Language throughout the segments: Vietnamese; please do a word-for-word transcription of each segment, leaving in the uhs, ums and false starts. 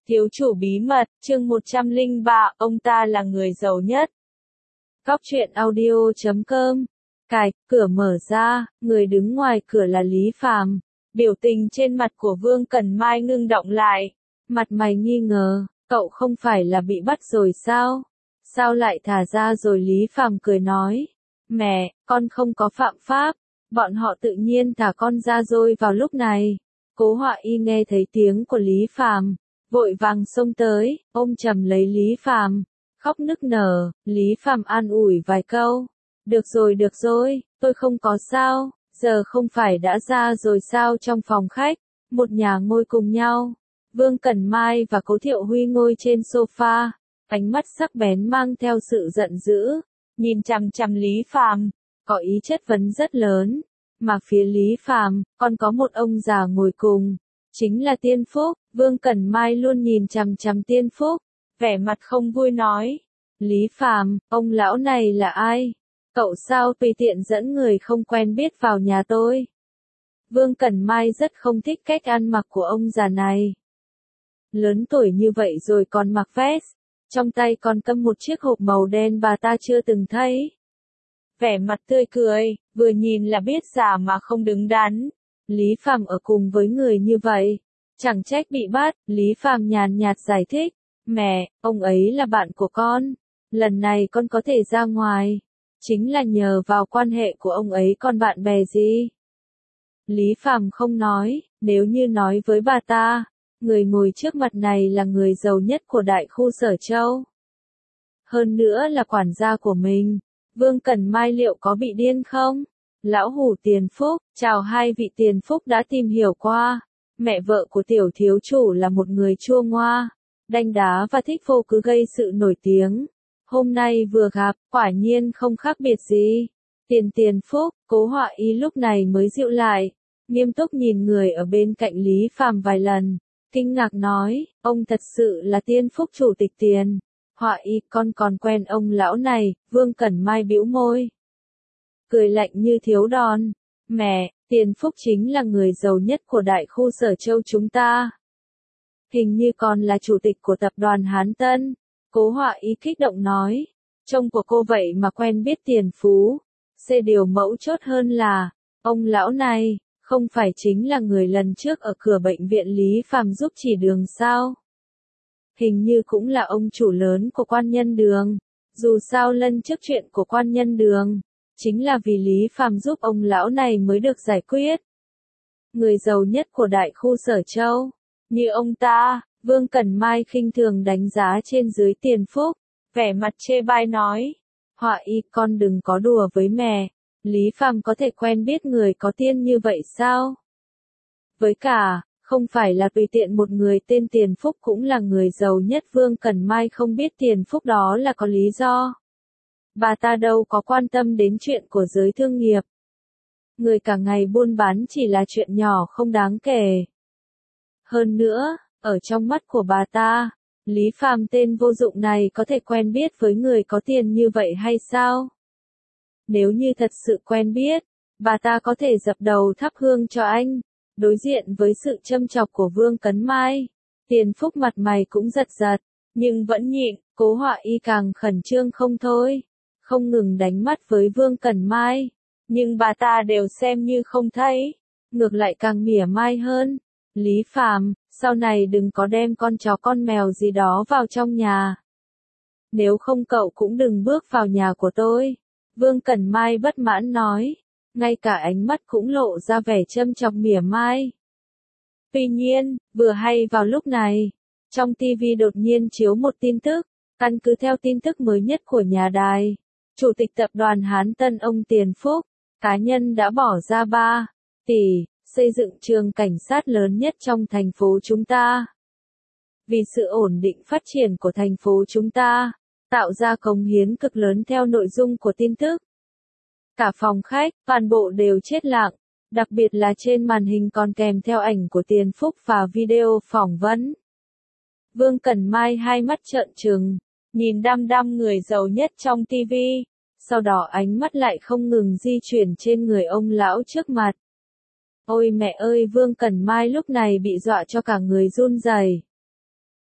Thiếu chủ bí mật, chương một trăm lẻ ba, ông ta là người giàu nhất. Góc truyện audio chấm com. Cài, cửa mở ra, người đứng ngoài cửa là Lý Phàm. Biểu tình trên mặt của Vương Cẩn Mai ngưng động lại. Mặt mày nghi ngờ, cậu không phải là bị bắt rồi sao? Sao lại thả ra rồi? Lý Phàm cười nói. Mẹ, con không có phạm pháp. Bọn họ tự nhiên thả con ra rồi vào lúc này. Cố Họa Y nghe thấy tiếng của Lý Phàm, vội vàng xông tới, ôm chầm lấy Lý Phàm, khóc nức nở. Lý Phàm an ủi vài câu. Được rồi được rồi, tôi không có sao, giờ không phải đã ra rồi sao? Trong phòng khách, một nhà ngồi cùng nhau. Vương Cẩn Mai và Cố Thiệu Huy ngồi trên sofa, ánh mắt sắc bén mang theo sự giận dữ, nhìn chằm chằm Lý Phàm, có ý chất vấn rất lớn. Mà phía Lý Phàm, còn có một ông già ngồi cùng, chính là Tiên Phúc. Vương Cẩn Mai luôn nhìn chằm chằm Tiên Phúc, vẻ mặt không vui nói. Lý Phàm, ông lão này là ai? Cậu sao tùy tiện dẫn người không quen biết vào nhà tôi? Vương Cẩn Mai rất không thích cách ăn mặc của ông già này. Lớn tuổi như vậy rồi còn mặc vest, trong tay còn cầm một chiếc hộp màu đen bà ta chưa từng thấy. Vẻ mặt tươi cười, vừa nhìn là biết già mà không đứng đắn. Lý Phàm ở cùng với người như vậy, chẳng trách bị bắt. Lý Phàm nhàn nhạt giải thích. Mẹ, ông ấy là bạn của con. Lần này con có thể ra ngoài, chính là nhờ vào quan hệ của ông ấy, còn bạn bè gì? Lý Phàm không nói, nếu như nói với bà ta, người ngồi trước mặt này là người giàu nhất của đại khu Sở Châu. Hơn nữa là quản gia của mình. Vương Cẩn Mai liệu có bị điên không? Lão hủ Tiền Phúc, chào hai vị. Tiền Phúc đã tìm hiểu qua. Mẹ vợ của tiểu thiếu chủ là một người chua ngoa, đanh đá và thích vô cứ gây sự nổi tiếng. Hôm nay vừa gặp, quả nhiên không khác biệt gì. Tiền Tiền Phúc, Cố Họa Y lúc này mới dịu lại, nghiêm túc nhìn người ở bên cạnh Lý Phàm vài lần, kinh ngạc nói, ông thật sự là Tiên Phúc chủ tịch Tiền. Họa Y, con còn quen ông lão này. Vương Cẩn Mai bĩu môi, cười lạnh như thiếu đòn. Mẹ, Tiền Phúc chính là người giàu nhất của đại khu Sở Châu chúng ta. Hình như còn là chủ tịch của tập đoàn Hán Tân. Cố Họa Y kích động nói. Trông của cô vậy mà quen biết Tiền Phú. Xê điều mẫu chốt hơn là, ông lão này, không phải chính là người lần trước ở cửa bệnh viện Lý Phàm giúp chỉ đường sao? Hình như cũng là ông chủ lớn của Quan Nhân Đường. Dù sao lần trước chuyện của Quan Nhân Đường, chính là vì Lý Phàm giúp ông lão này mới được giải quyết. Người giàu nhất của đại khu Sở Châu, như ông ta. Vương Cẩn Mai khinh thường đánh giá trên dưới Tiền Phúc, vẻ mặt chê bai nói. Họa Y, con đừng có đùa với mẹ. Lý Phàm có thể quen biết người có tiền như vậy sao? Với cả, không phải là tùy tiện một người tên Tiền Phúc cũng là người giàu nhất. Vương Cẩn Mai không biết Tiền Phúc đó là có lý do. Bà ta đâu có quan tâm đến chuyện của giới thương nghiệp. Người cả ngày buôn bán chỉ là chuyện nhỏ không đáng kể. Hơn nữa, ở trong mắt của bà ta, Lý Phàm tên vô dụng này có thể quen biết với người có tiền như vậy hay sao? Nếu như thật sự quen biết, bà ta có thể dập đầu thắp hương cho anh. Đối diện với sự châm chọc của Vương Cẩn Mai, Tiền Phúc mặt mày cũng giật giật, nhưng vẫn nhịn. Cố Họa Y càng khẩn trương không thôi, không ngừng đánh mắt với Vương Cẩn Mai, nhưng bà ta đều xem như không thấy, ngược lại càng mỉa mai hơn. Lý Phàm, sau này đừng có đem con chó con mèo gì đó vào trong nhà. Nếu không cậu cũng đừng bước vào nhà của tôi. Vương Cẩn Mai bất mãn nói, ngay cả ánh mắt cũng lộ ra vẻ châm chọc mỉa mai. Tuy nhiên, vừa hay vào lúc này, trong ti vi đột nhiên chiếu một tin tức. Căn cứ theo tin tức mới nhất của nhà đài, Chủ tịch tập đoàn Hán Tân ông Tiền Phúc, cá nhân đã bỏ ra ba tỷ, xây dựng trường cảnh sát lớn nhất trong thành phố chúng ta. Vì sự ổn định phát triển của thành phố chúng ta, tạo ra cống hiến cực lớn. Theo nội dung của tin tức, cả phòng khách, toàn bộ đều chết lặng, đặc biệt là trên màn hình còn kèm theo ảnh của Tiền Phúc và video phỏng vấn. Vương Cẩn Mai hai mắt trợn trừng, nhìn đăm đăm người giàu nhất trong ti vi, sau đó ánh mắt lại không ngừng di chuyển trên người ông lão trước mặt. Ôi mẹ ơi! Vương Cẩn Mai lúc này bị dọa cho cả người run rẩy.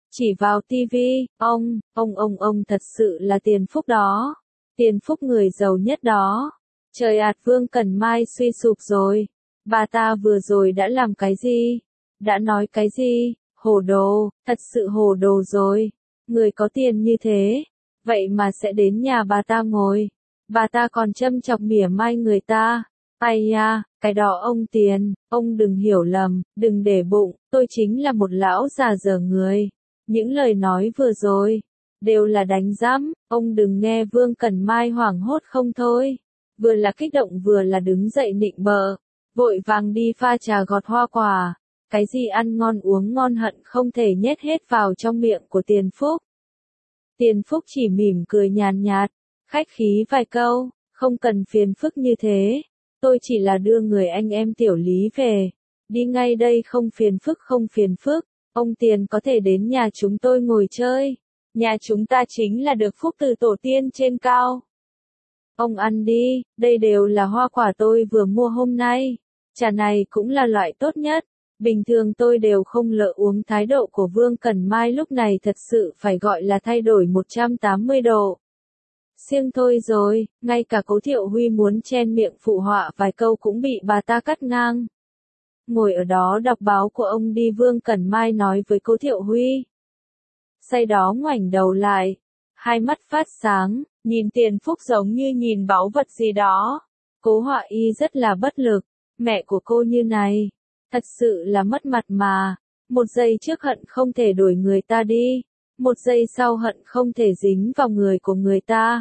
chỉ vào tivi, ông, ông ông ông thật sự là Tiền Phúc đó. Tiền Phúc người giàu nhất đó. Trời ạt Vương Cẩn Mai suy sụp rồi. Bà ta vừa rồi đã làm cái gì? Đã nói cái gì? Hồ đồ, thật sự hồ đồ rồi. Người có tiền như thế, vậy mà sẽ đến nhà bà ta ngồi. Bà ta còn châm chọc mỉa mai người ta. Ai ya, cái đó ông Tiền, ông đừng hiểu lầm, đừng để bụng, tôi chính là một lão già dở người. Những lời nói vừa rồi, đều là đánh giám, ông đừng nghe Vương Cẩn Mai hoảng hốt không thôi. Vừa là kích động vừa là đứng dậy nịnh bợ, vội vàng đi pha trà gọt hoa quả. Cái gì ăn ngon uống ngon hận không thể nhét hết vào trong miệng của Tiền Phúc. Tiền Phúc chỉ mỉm cười nhàn nhạt, khách khí vài câu, không cần phiền phức như thế. Tôi chỉ là đưa người anh em Tiểu Lý về. Đi ngay đây không phiền phức không phiền phức. Ông Tiền có thể đến nhà chúng tôi ngồi chơi. Nhà chúng ta chính là được phúc từ tổ tiên trên cao. Ông ăn đi, đây đều là hoa quả tôi vừa mua hôm nay. Trà này cũng là loại tốt nhất. Bình thường tôi đều không lỡ uống. Thái độ của Vương Cẩn Mai lúc này thật sự phải gọi là thay đổi một trăm tám mươi độ. Siêng thôi rồi, ngay cả Cố Thiệu Huy muốn chen miệng phụ họa vài câu cũng bị bà ta cắt ngang. Ngồi ở đó đọc báo của ông đi, Vương Cẩn Mai nói với Cố Thiệu Huy. Say đó ngoảnh đầu lại, hai mắt phát sáng, nhìn Tiền Phúc giống như nhìn báu vật gì đó. Cố Họa Y rất là bất lực, mẹ của cô như này, thật sự là mất mặt mà. Một giây trước hận không thể đuổi người ta đi, một giây sau hận không thể dính vào người của người ta.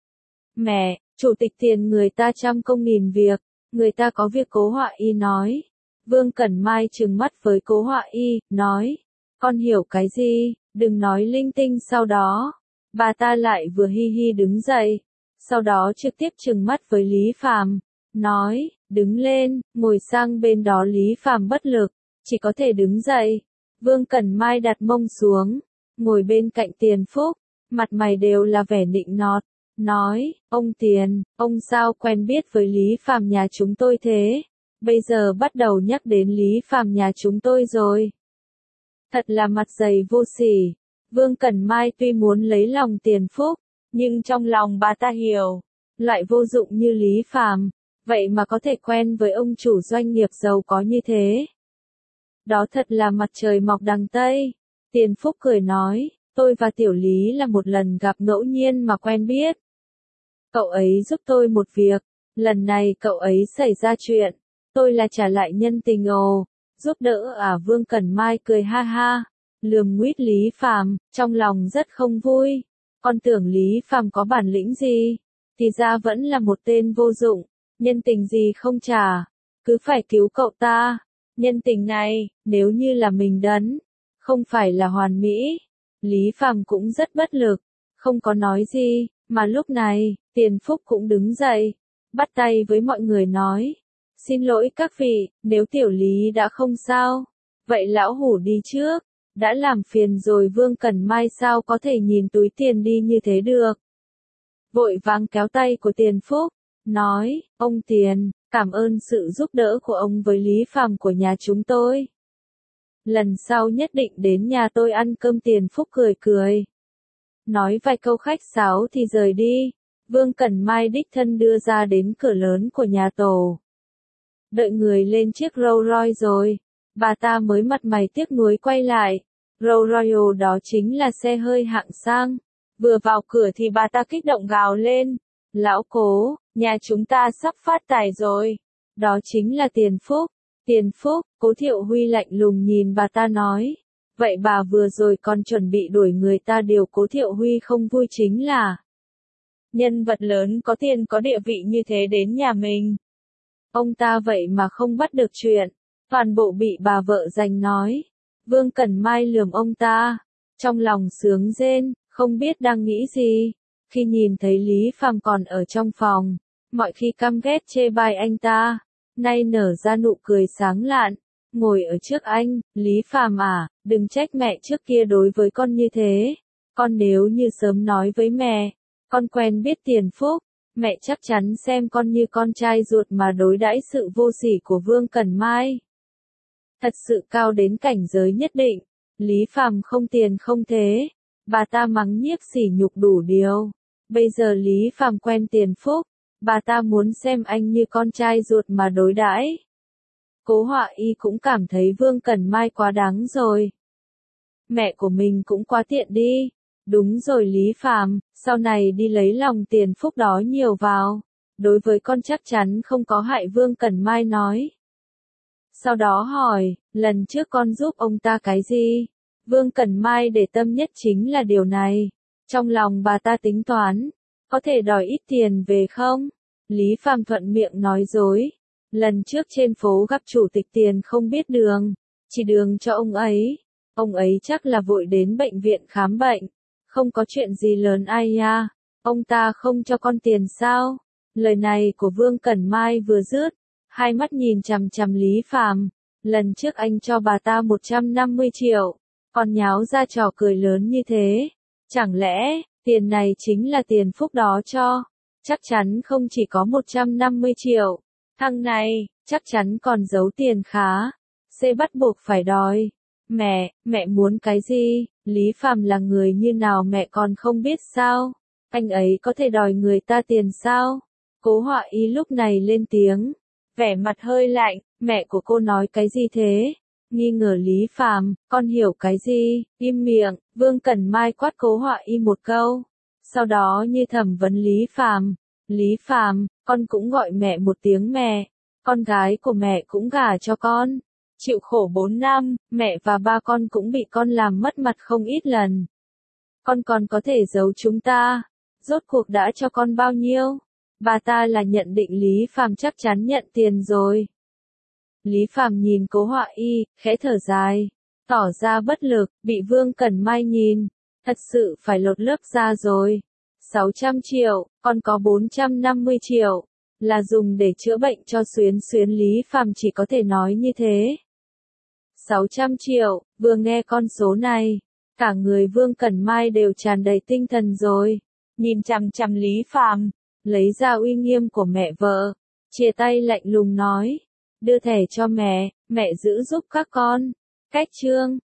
Mẹ, chủ tịch Tiền người ta trăm công nghìn việc, người ta có việc. Cố Họa Y nói. Vương Cẩn Mai trừng mắt với Cố Họa Y, nói, con hiểu cái gì, đừng nói linh tinh. Sau đó, bà ta lại vừa hi hi đứng dậy, sau đó trực tiếp trừng mắt với Lý Phàm, nói, đứng lên, ngồi sang bên đó. Lý Phàm bất lực, chỉ có thể đứng dậy. Vương Cẩn Mai đặt mông xuống, ngồi bên cạnh Tiền Phúc, mặt mày đều là vẻ nịnh nọt, nói, ông Tiền, ông sao quen biết với Lý Phàm nhà chúng tôi thế? Bây giờ bắt đầu nhắc đến Lý Phàm nhà chúng tôi rồi. Thật là mặt dày vô sỉ. Vương Cẩn Mai tuy muốn lấy lòng Tiền Phúc, nhưng trong lòng bà ta hiểu, loại vô dụng như Lý Phàm, vậy mà có thể quen với ông chủ doanh nghiệp giàu có như thế. Đó thật là mặt trời mọc đằng Tây. Tiền Phúc cười nói, tôi và Tiểu Lý là một lần gặp ngẫu nhiên mà quen biết. Cậu ấy giúp tôi một việc, lần này cậu ấy xảy ra chuyện, tôi là trả lại nhân tình ồ, giúp đỡ à? Vương Cẩn Mai cười ha ha, lườm nguýt Lý Phàm, trong lòng rất không vui. Con tưởng Lý Phàm có bản lĩnh gì, thì ra vẫn là một tên vô dụng, nhân tình gì không trả, cứ phải cứu cậu ta. Nhân tình này, nếu như là mình đấn, không phải là hoàn mỹ. Lý Phàm cũng rất bất lực, không có nói gì, mà lúc này, Tiền Phúc cũng đứng dậy, bắt tay với mọi người nói, xin lỗi các vị, nếu Tiểu Lý đã không sao, vậy lão hủ đi trước, đã làm phiền rồi. Vương Cẩn Mai sao có thể nhìn túi tiền đi như thế được. Vội vàng kéo tay của Tiền Phúc, nói, ông Tiền, cảm ơn sự giúp đỡ của ông với Lý Phàm của nhà chúng tôi. Lần sau nhất định đến nhà tôi ăn cơm. Tiền Phúc cười cười, nói vài câu khách sáo thì rời đi. Vương Cẩn Mai đích thân đưa ra đến cửa lớn của nhà tổ. Đợi người lên chiếc Rolls Royce rồi, bà ta mới mặt mày tiếc nuối quay lại. Rolls Royce đó chính là xe hơi hạng sang. Vừa vào cửa thì bà ta kích động gào lên, lão Cố, nhà chúng ta sắp phát tài rồi. Đó chính là Tiền Phúc. Tiền Phúc, Cố Thiệu Huy lạnh lùng nhìn bà ta nói, vậy bà vừa rồi còn chuẩn bị đuổi người ta. Điều Cố Thiệu Huy không vui chính là nhân vật lớn có tiền có địa vị như thế đến nhà mình, ông ta vậy mà không bắt được chuyện, toàn bộ bị bà vợ giành nói. Vương Cẩn Mai lườm ông ta, trong lòng sướng rên, không biết đang nghĩ gì. Khi nhìn thấy Lý Phàm còn ở trong phòng, mọi khi căm ghét chê bai anh ta, nay nở ra nụ cười sáng lạn, ngồi ở trước anh. Lý Phàm à, đừng trách mẹ trước kia đối với con như thế, con nếu như sớm nói với mẹ, con quen biết Tiền Phúc, mẹ chắc chắn xem con như con trai ruột mà đối đãi. Sự vô sỉ của Vương Cẩn Mai thật sự cao đến cảnh giới nhất định, Lý Phàm không tiền không thế, bà ta mắng nhiếc sỉ nhục đủ điều. Bây giờ Lý Phàm quen tiền phúc, bà ta muốn xem anh như con trai ruột mà đối đãi. Cố Họa Y cũng cảm thấy Vương Cẩn Mai quá đáng rồi. Mẹ của mình cũng quá tiện đi. Đúng rồi Lý Phàm, sau này đi lấy lòng tiền phúc đó nhiều vào. Đối với con chắc chắn không có hại, Vương Cẩn Mai nói. Sau đó hỏi, lần trước con giúp ông ta cái gì? Vương Cẩn Mai để tâm nhất chính là điều này. Trong lòng bà ta tính toán, có thể đòi ít tiền về không? Lý Phàm thuận miệng nói dối. Lần trước trên phố gặp chủ tịch Tiền không biết đường, chỉ đường cho ông ấy. Ông ấy chắc là vội đến bệnh viện khám bệnh. Không có chuyện gì lớn ai ya. Ông ta không cho con tiền sao? Lời này của Vương Cẩn Mai vừa dứt, hai mắt nhìn chằm chằm Lý Phàm. Lần trước anh cho bà ta một trăm năm mươi triệu, còn nháo ra trò cười lớn như thế. Chẳng lẽ, tiền này chính là tiền phúc đó cho? Chắc chắn không chỉ có một trăm năm mươi triệu. Thằng này, chắc chắn còn giấu tiền khá. C bắt buộc phải đòi. Mẹ, mẹ muốn cái gì? Lý Phàm là người như nào mẹ còn không biết sao? Anh ấy có thể đòi người ta tiền sao? Cố Họa Y lúc này lên tiếng, vẻ mặt hơi lạnh. Mẹ của cô nói cái gì thế? Nghi ngờ Lý Phàm, con hiểu cái gì? Im miệng. Vương Cẩn Mai quát Cố Họa Y một câu. Sau đó như thẩm vấn Lý Phàm. Lý Phàm, con cũng gọi mẹ một tiếng mẹ. Con gái của mẹ cũng gả cho con. Chịu khổ bốn năm, mẹ và ba con cũng bị con làm mất mặt không ít lần. Con còn có thể giấu chúng ta. Rốt cuộc đã cho con bao nhiêu? Bà ta là nhận định Lý Phàm chắc chắn nhận tiền rồi. Lý Phàm nhìn Cố Họa Y, khẽ thở dài, tỏ ra bất lực, bị Vương Cẩn Mai nhìn, thật sự phải lột lớp ra rồi. sáu trăm triệu, còn có bốn trăm năm mươi triệu, là dùng để chữa bệnh cho Xuyến Xuyến. Lý Phàm chỉ có thể nói như thế. sáu trăm triệu, vừa nghe con số này, cả người Vương Cẩn Mai đều tràn đầy tinh thần rồi, nhìn chằm chằm Lý Phàm, lấy ra uy nghiêm của mẹ vợ, chia tay lạnh lùng nói, đưa thẻ cho mẹ, mẹ giữ giúp các con. Cách chương